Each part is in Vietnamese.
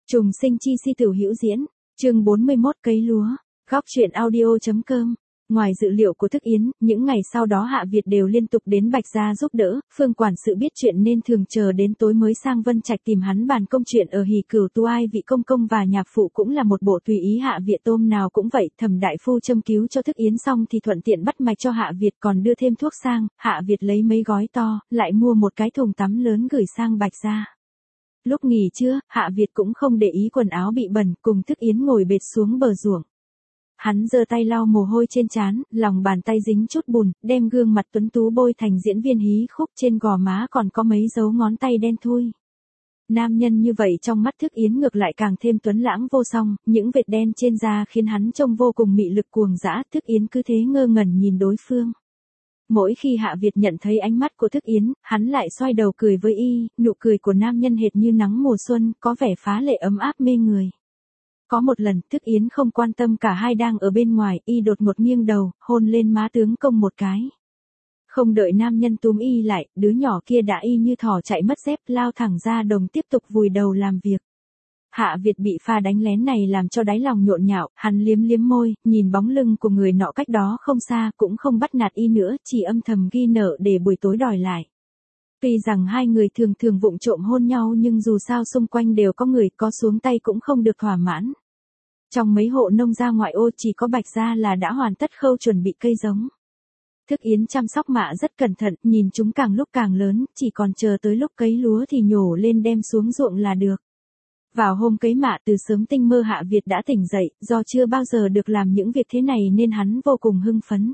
Trùng sinh chi si tiểu hữu diễn, chương 41 cấy lúa, góc truyện audio.com. Ngoài dự liệu của Thức Yến, những ngày sau đó Hạ Việt đều liên tục đến Bạch Gia giúp đỡ, Phương quản sự biết chuyện nên thường chờ đến tối mới sang Vân Trạch tìm hắn bàn công chuyện ở Hỉ Cửu Tu Ai vị công công và nhạc phụ cũng là một bộ tùy ý. Hạ Việt tôm nào cũng vậy, Thẩm đại phu châm cứu cho Thức Yến xong thì thuận tiện bắt mạch cho Hạ Việt còn đưa thêm thuốc sang, Hạ Việt lấy mấy gói to, lại mua một cái thùng tắm lớn gửi sang Bạch Gia. Lúc nghỉ trưa, Hạ Việt cũng không để ý quần áo bị bẩn, cùng Thức Yến ngồi bệt xuống bờ ruộng. Hắn giơ tay lau mồ hôi trên trán, lòng bàn tay dính chút bùn, đem gương mặt tuấn tú bôi thành diễn viên hí khúc, trên gò má còn có mấy dấu ngón tay đen thui. Nam nhân như vậy trong mắt Thức Yến ngược lại càng thêm tuấn lãng vô song, những vệt đen trên da khiến hắn trông vô cùng mị lực cuồng dã. Thức Yến cứ thế ngơ ngẩn nhìn đối phương. Mỗi khi Hạ Việt nhận thấy ánh mắt của Thức Yến, hắn lại xoay đầu cười với y, nụ cười của nam nhân hệt như nắng mùa xuân, có vẻ phá lệ ấm áp mê người. Có một lần, Thức Yến không quan tâm cả hai đang ở bên ngoài, y đột ngột nghiêng đầu, hôn lên má tướng công một cái. Không đợi nam nhân túm y lại, đứa nhỏ kia đã y như thỏ chạy mất dép, lao thẳng ra đồng tiếp tục vùi đầu làm việc. Hạ Việt bị pha đánh lén này làm cho đáy lòng nhộn nhạo, hắn liếm liếm môi, nhìn bóng lưng của người nọ cách đó không xa, cũng không bắt nạt y nữa, chỉ âm thầm ghi nợ để buổi tối đòi lại. Tuy rằng hai người thường thường vụng trộm hôn nhau nhưng dù sao xung quanh đều có người, có xuống tay cũng không được thỏa mãn. Trong mấy hộ nông gia ngoại ô chỉ có Bạch Gia là đã hoàn tất khâu chuẩn bị cây giống. Thức Yến chăm sóc mạ rất cẩn thận, nhìn chúng càng lúc càng lớn, chỉ còn chờ tới lúc cấy lúa thì nhổ lên đem xuống ruộng là được. Vào hôm cấy mạ từ sớm tinh mơ Hạ Việt đã tỉnh dậy, do chưa bao giờ được làm những việc thế này nên hắn vô cùng hưng phấn.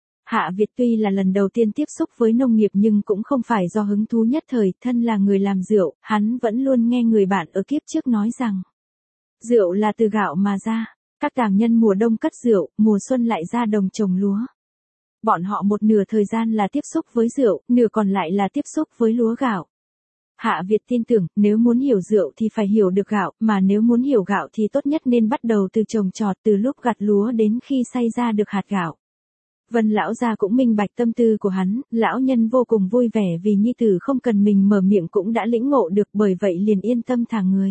Hạ Việt tuy là lần đầu tiên tiếp xúc với nông nghiệp nhưng cũng không phải do hứng thú nhất thời, thân là người làm rượu, hắn vẫn luôn nghe người bạn ở kiếp trước nói rằng rượu là từ gạo mà ra, các tàng nhân mùa đông cất rượu, mùa xuân lại ra đồng trồng lúa. Bọn họ một nửa thời gian là tiếp xúc với rượu, nửa còn lại là tiếp xúc với lúa gạo. Hạ Việt tin tưởng, nếu muốn hiểu rượu thì phải hiểu được gạo, mà nếu muốn hiểu gạo thì tốt nhất nên bắt đầu từ trồng trọt, từ lúc gặt lúa đến khi xay ra được hạt gạo. Vân lão gia cũng minh bạch tâm tư của hắn, lão nhân vô cùng vui vẻ vì nhi tử không cần mình mở miệng cũng đã lĩnh ngộ được, bởi vậy liền yên tâm thả người.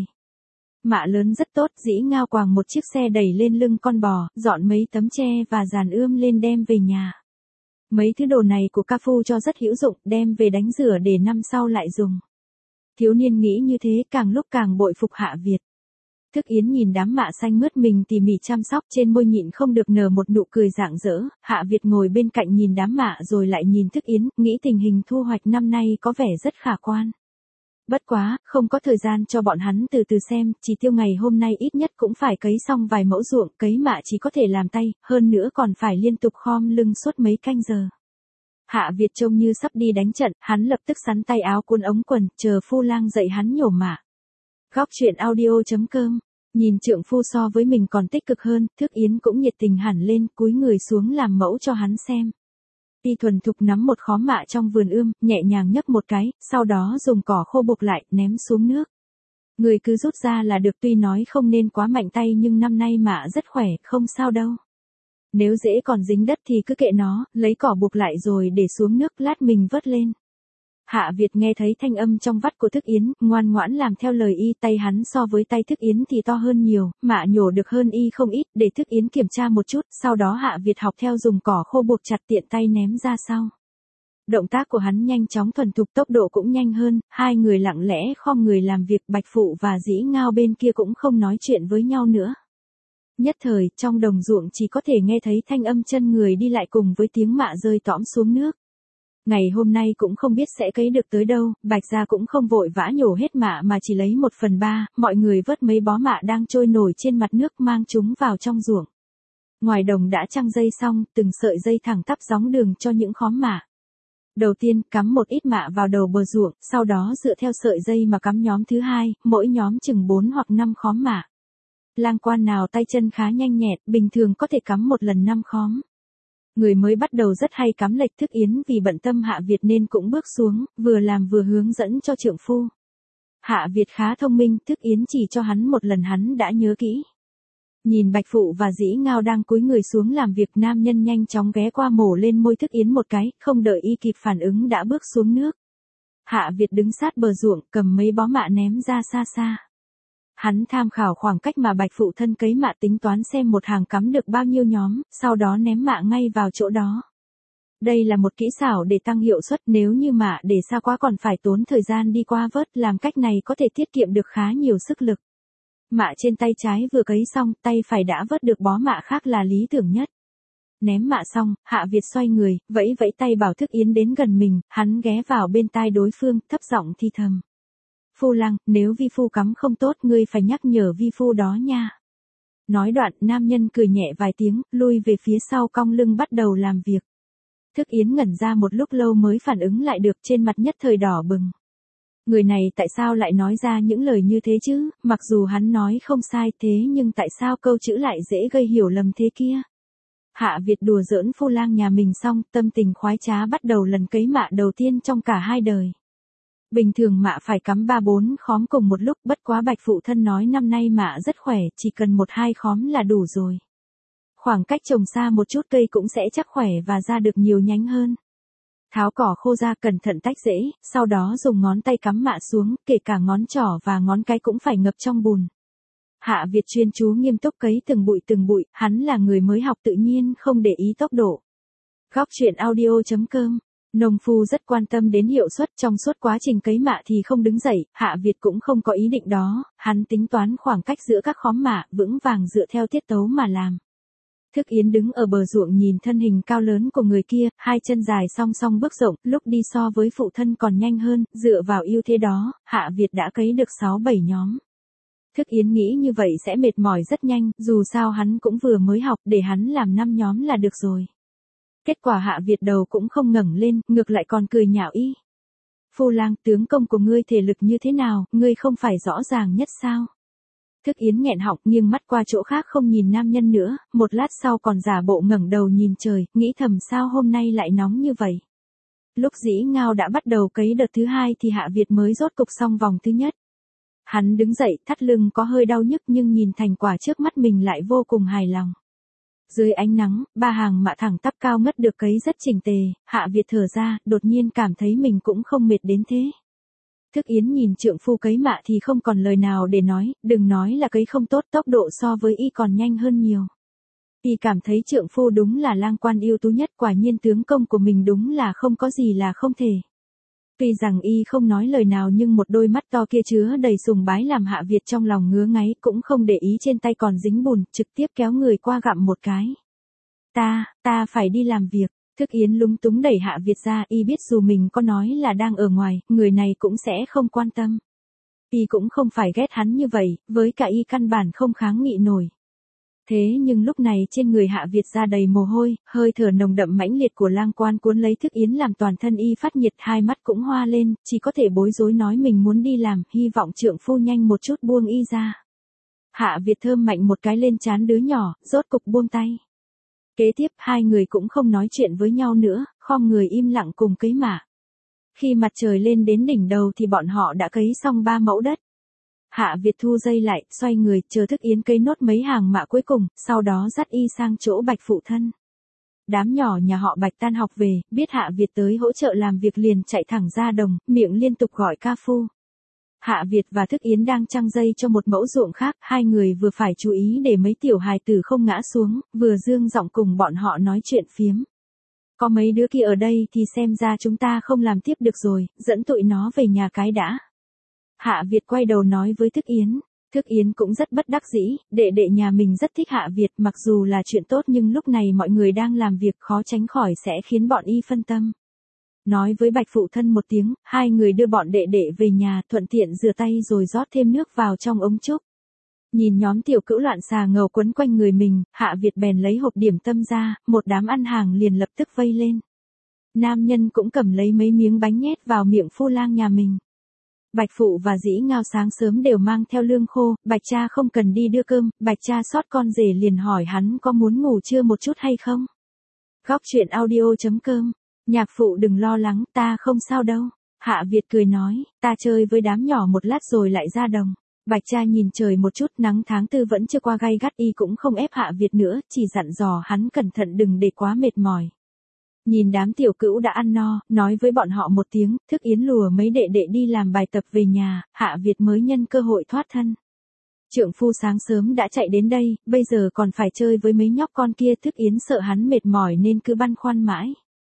Mạ lớn rất tốt, Dĩ Ngao quàng một chiếc xe đẩy lên lưng con bò, dọn mấy tấm tre và dàn ươm lên đem về nhà. Mấy thứ đồ này của ca phu cho rất hữu dụng, đem về đánh rửa để năm sau lại dùng. Thiếu niên nghĩ như thế càng lúc càng bội phục Hạ Việt. Thức Yến nhìn đám mạ xanh mướt mình tỉ mỉ chăm sóc, trên môi nhịn không được nở một nụ cười rạng rỡ. Hạ Việt ngồi bên cạnh nhìn đám mạ rồi lại nhìn Thức Yến, nghĩ tình hình thu hoạch năm nay có vẻ rất khả quan. Bất quá, không có thời gian cho bọn hắn từ từ xem, chỉ tiêu ngày hôm nay ít nhất cũng phải cấy xong vài mẫu ruộng, cấy mạ chỉ có thể làm tay, hơn nữa còn phải liên tục khom lưng suốt mấy canh giờ. Hạ Việt trông như sắp đi đánh trận, hắn lập tức xắn tay áo cuốn ống quần, chờ phu lang dậy hắn nhổ mạ. Góc truyện audio.com. Nhìn trượng phu so với mình còn tích cực hơn, Thức Yến cũng nhiệt tình hẳn lên, cúi người xuống làm mẫu cho hắn xem. Y thuần thục nắm một khóm mạ trong vườn ươm, nhẹ nhàng nhấc một cái, sau đó dùng cỏ khô buộc lại, ném xuống nước. Người cứ rút ra là được, tuy nói không nên quá mạnh tay nhưng năm nay mạ rất khỏe, không sao đâu. Nếu rễ còn dính đất thì cứ kệ nó, lấy cỏ buộc lại rồi để xuống nước, lát mình vớt lên. Hạ Việt nghe thấy thanh âm trong vắt của Thức Yến, ngoan ngoãn làm theo lời y, tay hắn so với tay Thức Yến thì to hơn nhiều, mạ nhổ được hơn y không ít, để Thức Yến kiểm tra một chút, sau đó Hạ Việt học theo dùng cỏ khô buộc chặt tiện tay ném ra sau. Động tác của hắn nhanh chóng thuần thục, tốc độ cũng nhanh hơn, hai người lặng lẽ khom người làm việc, Bạch Phụ và Dĩ Ngao bên kia cũng không nói chuyện với nhau nữa. Nhất thời, trong đồng ruộng chỉ có thể nghe thấy thanh âm chân người đi lại cùng với tiếng mạ rơi tõm xuống nước. Ngày hôm nay cũng không biết sẽ cấy được tới đâu, Bạch Gia cũng không vội vã nhổ hết mạ mà chỉ lấy 1/3, mọi người vớt mấy bó mạ đang trôi nổi trên mặt nước mang chúng vào trong ruộng. Ngoài đồng đã trăng dây xong, từng sợi dây thẳng tắp gióng đường cho những khóm mạ. Đầu tiên, cắm một ít mạ vào đầu bờ ruộng, sau đó dựa theo sợi dây mà cắm nhóm thứ hai, mỗi nhóm chừng 4 hoặc 5 khóm mạ. Lang quan nào tay chân khá nhanh nhẹn, bình thường có thể cắm một lần 5 khóm. Người mới bắt đầu rất hay cắm lệch. Thức Yến vì bận tâm Hạ Việt nên cũng bước xuống, vừa làm vừa hướng dẫn cho trượng phu. Hạ Việt khá thông minh, Thức Yến chỉ cho hắn một lần hắn đã nhớ kỹ. Nhìn Bạch Phụ và Dĩ Ngao đang cúi người xuống làm việc, nam nhân nhanh chóng ghé qua mổ lên môi Thức Yến một cái, không đợi y kịp phản ứng đã bước xuống nước. Hạ Việt đứng sát bờ ruộng, cầm mấy bó mạ ném ra xa xa. Hắn tham khảo khoảng cách mà bạch phụ thân cấy mạ tính toán xem một hàng cắm được bao nhiêu nhóm, sau đó ném mạ ngay vào chỗ đó. Đây là một kỹ xảo để tăng hiệu suất, nếu như mạ để xa quá còn phải tốn thời gian đi qua vớt, làm cách này có thể tiết kiệm được khá nhiều sức lực. Mạ trên tay trái vừa cấy xong, tay phải đã vớt được bó mạ khác là lý tưởng nhất. Ném mạ xong, Hạ Việt xoay người, vẫy vẫy tay bảo Thức Yến đến gần mình, hắn ghé vào bên tai đối phương, thấp giọng thì thầm. Phu Lăng, nếu vi phu cắm không tốt ngươi phải nhắc nhở vi phu đó nha. Nói đoạn, nam nhân cười nhẹ vài tiếng, lui về phía sau cong lưng bắt đầu làm việc. Thức Yến ngẩn ra một lúc lâu mới phản ứng lại được, trên mặt nhất thời đỏ bừng. Người này tại sao lại nói ra những lời như thế chứ, mặc dù hắn nói không sai thế nhưng tại sao câu chữ lại dễ gây hiểu lầm thế kia. Hạ Việt đùa giỡn Phu Lang nhà mình xong, tâm tình khoái trá bắt đầu lần cấy mạ đầu tiên trong cả hai đời. Bình thường mạ phải cắm 3-4 khóm cùng một lúc, bất quá bạch phụ thân nói năm nay mạ rất khỏe, chỉ cần 1-2 khóm là đủ rồi. Khoảng cách trồng xa một chút cây cũng sẽ chắc khỏe và ra được nhiều nhánh hơn. Tháo cỏ khô ra cẩn thận tách rễ, sau đó dùng ngón tay cắm mạ xuống, kể cả ngón trỏ và ngón cái cũng phải ngập trong bùn. Hạ Việt chuyên chú nghiêm túc cấy từng bụi, hắn là người mới học tự nhiên không để ý tốc độ. Góc truyện audio.com. Nông phu rất quan tâm đến hiệu suất, trong suốt quá trình cấy mạ thì không đứng dậy, Hạ Việt cũng không có ý định đó, hắn tính toán khoảng cách giữa các khóm mạ, vững vàng dựa theo tiết tấu mà làm. Thức Yến đứng ở bờ ruộng nhìn thân hình cao lớn của người kia, hai chân dài song song bước rộng, lúc đi so với phụ thân còn nhanh hơn, dựa vào ưu thế đó, Hạ Việt đã cấy được 6-7 nhóm. Thức Yến nghĩ như vậy sẽ mệt mỏi rất nhanh, dù sao hắn cũng vừa mới học, để hắn làm 5 nhóm là được rồi. Kết quả Hạ Việt đầu cũng không ngẩng lên, ngược lại còn cười nhạo y. Phu Lang, tướng công của ngươi thể lực như thế nào, ngươi không phải rõ ràng nhất sao? Thức Yến nghẹn họng nghiêng mắt qua chỗ khác không nhìn nam nhân nữa, một lát sau còn giả bộ ngẩng đầu nhìn trời, nghĩ thầm sao hôm nay lại nóng như vậy. Lúc Dĩ Ngao đã bắt đầu cấy đợt thứ 2 thì Hạ Việt mới rốt cục xong vòng thứ nhất. Hắn đứng dậy, thắt lưng có hơi đau nhức nhưng nhìn thành quả trước mắt mình lại vô cùng hài lòng. Dưới ánh nắng, 3 hàng mạ thẳng tắp cao ngất được cấy rất chỉnh tề, Hạ Việt thở ra, đột nhiên cảm thấy mình cũng không mệt đến thế. Thức Yến nhìn trượng phu cấy mạ thì không còn lời nào để nói, đừng nói là cấy không tốt, tốc độ so với y còn nhanh hơn nhiều. Y cảm thấy trượng phu đúng là lang quan ưu tú nhất, quả nhiên tướng công của mình đúng là không có gì là không thể. Tuy rằng y không nói lời nào nhưng một đôi mắt to kia chứa đầy sùng bái làm Hạ Việt trong lòng ngứa ngáy, cũng không để ý trên tay còn dính bùn, trực tiếp kéo người qua gặm một cái. Ta phải đi làm việc. Thức Yến lúng túng đẩy Hạ Việt ra, y biết dù mình có nói là đang ở ngoài, người này cũng sẽ không quan tâm. Y cũng không phải ghét hắn như vậy, với cả y căn bản không kháng nghị nổi. Thế nhưng lúc này trên người Hạ Việt ra đầy mồ hôi, hơi thở nồng đậm mãnh liệt của lang quan cuốn lấy Thức Yến làm toàn thân y phát nhiệt, hai mắt cũng hoa lên, chỉ có thể bối rối nói mình muốn đi làm, hy vọng trượng phu nhanh một chút buông y ra. Hạ Việt thơm mạnh một cái lên trán đứa nhỏ, rốt cục buông tay. Kế tiếp hai người cũng không nói chuyện với nhau nữa, khom người im lặng cùng cấy mạ. Khi mặt trời lên đến đỉnh đầu thì bọn họ đã cấy xong 3 mẫu đất. Hạ Việt thu dây lại, xoay người, chờ Thức Yến cấy nốt mấy hàng mạ cuối cùng, sau đó dắt y sang chỗ Bạch phụ thân. Đám nhỏ nhà họ Bạch tan học về, biết Hạ Việt tới hỗ trợ làm việc liền chạy thẳng ra đồng, miệng liên tục gọi ca phu. Hạ Việt và Thức Yến đang trăng dây cho một mẫu ruộng khác, hai người vừa phải chú ý để mấy tiểu hài tử không ngã xuống, vừa dương giọng cùng bọn họ nói chuyện phiếm. Có mấy đứa kia ở đây thì xem ra chúng ta không làm tiếp được rồi, dẫn tụi nó về nhà cái đã. Hạ Việt quay đầu nói với Thức Yến. Thức Yến cũng rất bất đắc dĩ, đệ đệ nhà mình rất thích Hạ Việt, mặc dù là chuyện tốt nhưng lúc này mọi người đang làm việc khó tránh khỏi sẽ khiến bọn y phân tâm. Nói với Bạch phụ thân một tiếng, hai người đưa bọn đệ đệ về nhà, thuận tiện rửa tay rồi rót thêm nước vào trong ống trúc. Nhìn nhóm tiểu cữu loạn xà ngầu quấn quanh người mình, Hạ Việt bèn lấy hộp điểm tâm ra, một đám ăn hàng liền lập tức vây lên. Nam nhân cũng cầm lấy mấy miếng bánh nhét vào miệng Phu Lang nhà mình. Bạch phụ và Dĩ Ngao sáng sớm đều mang theo lương khô, Bạch cha không cần đi đưa cơm, Bạch cha xót con rể liền hỏi hắn có muốn ngủ trưa một chút hay không. Góc truyện audio.com. Nhạc phụ đừng lo lắng, ta không sao đâu. Hạ Việt cười nói, ta chơi với đám nhỏ một lát rồi lại ra đồng. Bạch cha nhìn trời một chút, nắng tháng 4 vẫn chưa qua gay gắt, y cũng không ép Hạ Việt nữa, chỉ dặn dò hắn cẩn thận đừng để quá mệt mỏi. Nhìn đám tiểu cữu đã ăn no, nói với bọn họ một tiếng, Thức Yến lùa mấy đệ đệ đi làm bài tập về nhà, Hạ Việt mới nhân cơ hội thoát thân. Trượng phu sáng sớm đã chạy đến đây, bây giờ còn phải chơi với mấy nhóc con kia. Thức Yến sợ hắn mệt mỏi nên cứ băn khoăn mãi.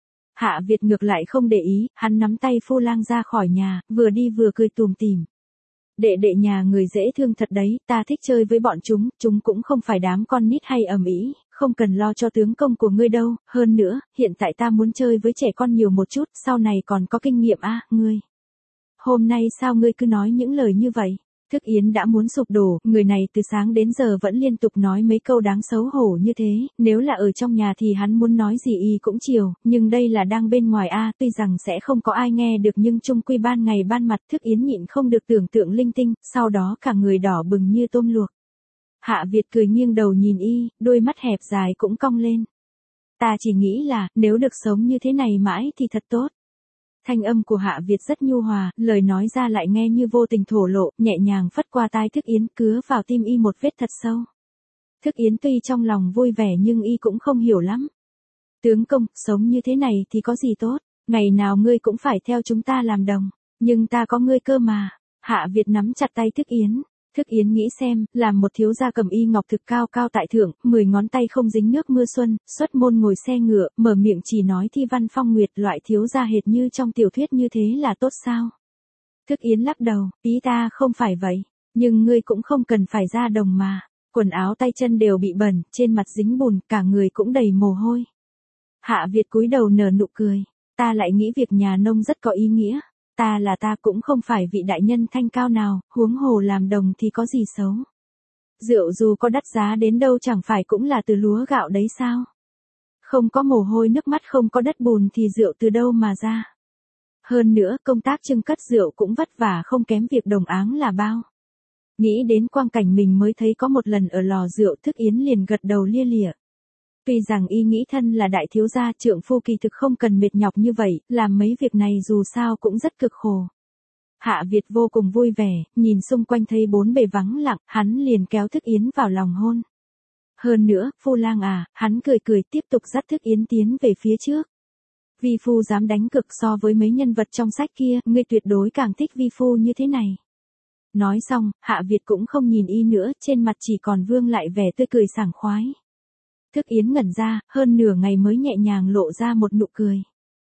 Hạ Việt ngược lại không để ý, hắn nắm tay Phu Lang ra khỏi nhà, vừa đi vừa cười tủm tỉm. Đệ đệ nhà người dễ thương thật đấy, ta thích chơi với bọn chúng cũng không phải đám con nít hay ầm ĩ, không cần lo cho tướng công của ngươi đâu, hơn nữa, hiện tại ta muốn chơi với trẻ con nhiều một chút, sau này còn có kinh nghiệm ngươi. Hôm nay sao ngươi cứ nói những lời như vậy? Thức Yến đã muốn sụp đổ, người này từ sáng đến giờ vẫn liên tục nói mấy câu đáng xấu hổ như thế, nếu là ở trong nhà thì hắn muốn nói gì cũng chiều, nhưng đây là đang bên ngoài tuy rằng sẽ không có ai nghe được nhưng chung quy ban ngày ban mặt. Thức Yến nhịn không được tưởng tượng linh tinh, sau đó cả người đỏ bừng như tôm luộc. Hạ Việt cười nghiêng đầu nhìn đôi mắt hẹp dài cũng cong lên. Ta chỉ nghĩ là, nếu được sống như thế này mãi thì thật tốt. Thanh âm của Hạ Việt rất nhu hòa, lời nói ra lại nghe như vô tình thổ lộ, nhẹ nhàng phất qua tai Thức Yến, cứa vào tim một vết thật sâu. Thức Yến tuy trong lòng vui vẻ nhưng cũng không hiểu lắm. Tướng công, sống như thế này thì có gì tốt, ngày nào ngươi cũng phải theo chúng ta làm đồng, nhưng ta có ngươi cơ mà. Hạ Việt nắm chặt tay Thức Yến. Thức Yến nghĩ xem, làm một thiếu gia cầm ngọc thực cao cao tại thượng, 10 ngón tay không dính nước mưa xuân, xuất môn ngồi xe ngựa, mở miệng chỉ nói thi văn phong nguyệt, loại thiếu gia hệt như trong tiểu thuyết như thế là tốt sao? Thức Yến lắc đầu, ý ta không phải vậy, nhưng ngươi cũng không cần phải ra đồng mà. Quần áo tay chân đều bị bẩn, trên mặt dính bùn, cả người cũng đầy mồ hôi. Hạ Việt cúi đầu nở nụ cười, ta lại nghĩ việc nhà nông rất có ý nghĩa. Ta cũng không phải vị đại nhân thanh cao nào, huống hồ làm đồng thì có gì xấu. Rượu dù có đắt giá đến đâu chẳng phải cũng là từ lúa gạo đấy sao? Không có mồ hôi nước mắt, không có đất bùn thì rượu từ đâu mà ra? Hơn nữa, công tác trưng cất rượu cũng vất vả không kém việc đồng áng là bao. Nghĩ đến quang cảnh mình mới thấy có một lần ở lò rượu, Thức Yến liền gật đầu lia lịa. Tuy rằng nghĩ thân là đại thiếu gia, trượng phu kỳ thực không cần mệt nhọc như vậy, làm mấy việc này dù sao cũng rất cực khổ. Hạ Việt vô cùng vui vẻ, nhìn xung quanh thấy bốn bề vắng lặng, hắn liền kéo Thức Yến vào lòng hôn. Hơn nữa, Phu Lang hắn cười tiếp tục dắt Thức Yến tiến về phía trước. Vi phu dám đánh cực so với mấy nhân vật trong sách kia, ngươi tuyệt đối càng thích vi phu như thế này. Nói xong, Hạ Việt cũng không nhìn nữa, trên mặt chỉ còn vương lại vẻ tươi cười sảng khoái. Thức Yến ngẩn ra, hơn nửa ngày mới nhẹ nhàng lộ ra một nụ cười.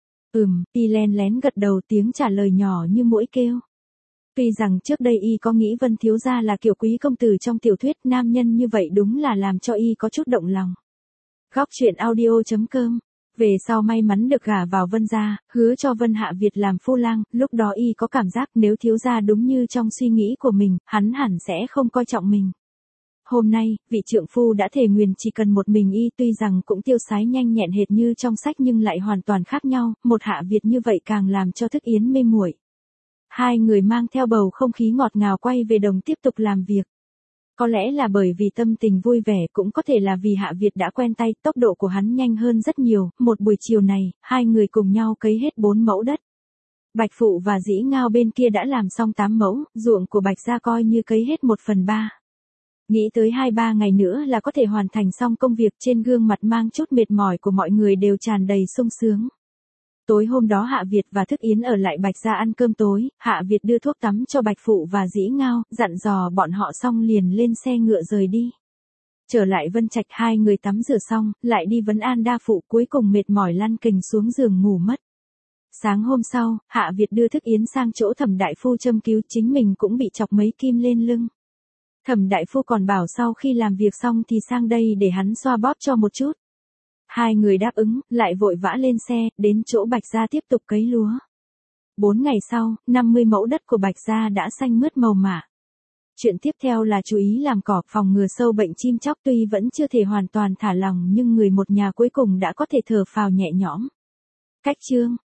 Len lén gật đầu, tiếng trả lời nhỏ như muỗi kêu. Tuy rằng trước đây có nghĩ Vân thiếu gia là kiểu quý công tử trong tiểu thuyết, nam nhân như vậy đúng là làm cho có chút động lòng. Góc truyện audio.com. Về sau may mắn được gả vào Vân gia, hứa cho Vân Hạ Việt làm phu lang, lúc đó có cảm giác nếu thiếu gia đúng như trong suy nghĩ của mình, hắn hẳn sẽ không coi trọng mình. Hôm nay, vị trượng phu đã thề nguyền chỉ cần một mình tuy rằng cũng tiêu sái nhanh nhẹn hệt như trong sách nhưng lại hoàn toàn khác nhau, một Hạ Việt như vậy càng làm cho Thức Yến mê muội. Hai người mang theo bầu không khí ngọt ngào quay về đồng tiếp tục làm việc. Có lẽ là bởi vì tâm tình vui vẻ, cũng có thể là vì Hạ Việt đã quen tay, tốc độ của hắn nhanh hơn rất nhiều. Một buổi chiều này, hai người cùng nhau cấy hết 4 mẫu đất. Bạch Phụ và Dĩ Ngao bên kia đã làm xong 8 mẫu, ruộng của Bạch gia coi như cấy hết 1/3. Nghĩ tới 2-3 ngày nữa là có thể hoàn thành xong công việc, trên gương mặt mang chút mệt mỏi của mọi người đều tràn đầy sung sướng. Tối hôm đó Hạ Việt và Thức Yến ở lại Bạch gia ăn cơm tối, Hạ Việt đưa thuốc tắm cho Bạch Phụ và Dĩ Ngao, dặn dò bọn họ xong liền lên xe ngựa rời đi. Trở lại Vân Trạch, hai người tắm rửa xong, lại đi vấn an đa phụ, cuối cùng mệt mỏi lăn kềnh xuống giường ngủ mất. Sáng hôm sau, Hạ Việt đưa Thức Yến sang chỗ Thẩm đại phu châm cứu, chính mình cũng bị chọc mấy kim lên lưng. Thẩm đại phu còn bảo sau khi làm việc xong thì sang đây để hắn xoa bóp cho một chút. Hai người đáp ứng, lại vội vã lên xe, đến chỗ Bạch gia tiếp tục cấy lúa. 4 ngày sau, 50 mẫu đất của Bạch gia đã xanh mướt màu mạ. Chuyện tiếp theo là chú ý làm cỏ, phòng ngừa sâu bệnh chim chóc, tuy vẫn chưa thể hoàn toàn thả lỏng nhưng người một nhà cuối cùng đã có thể thở phào nhẹ nhõm. Cách chương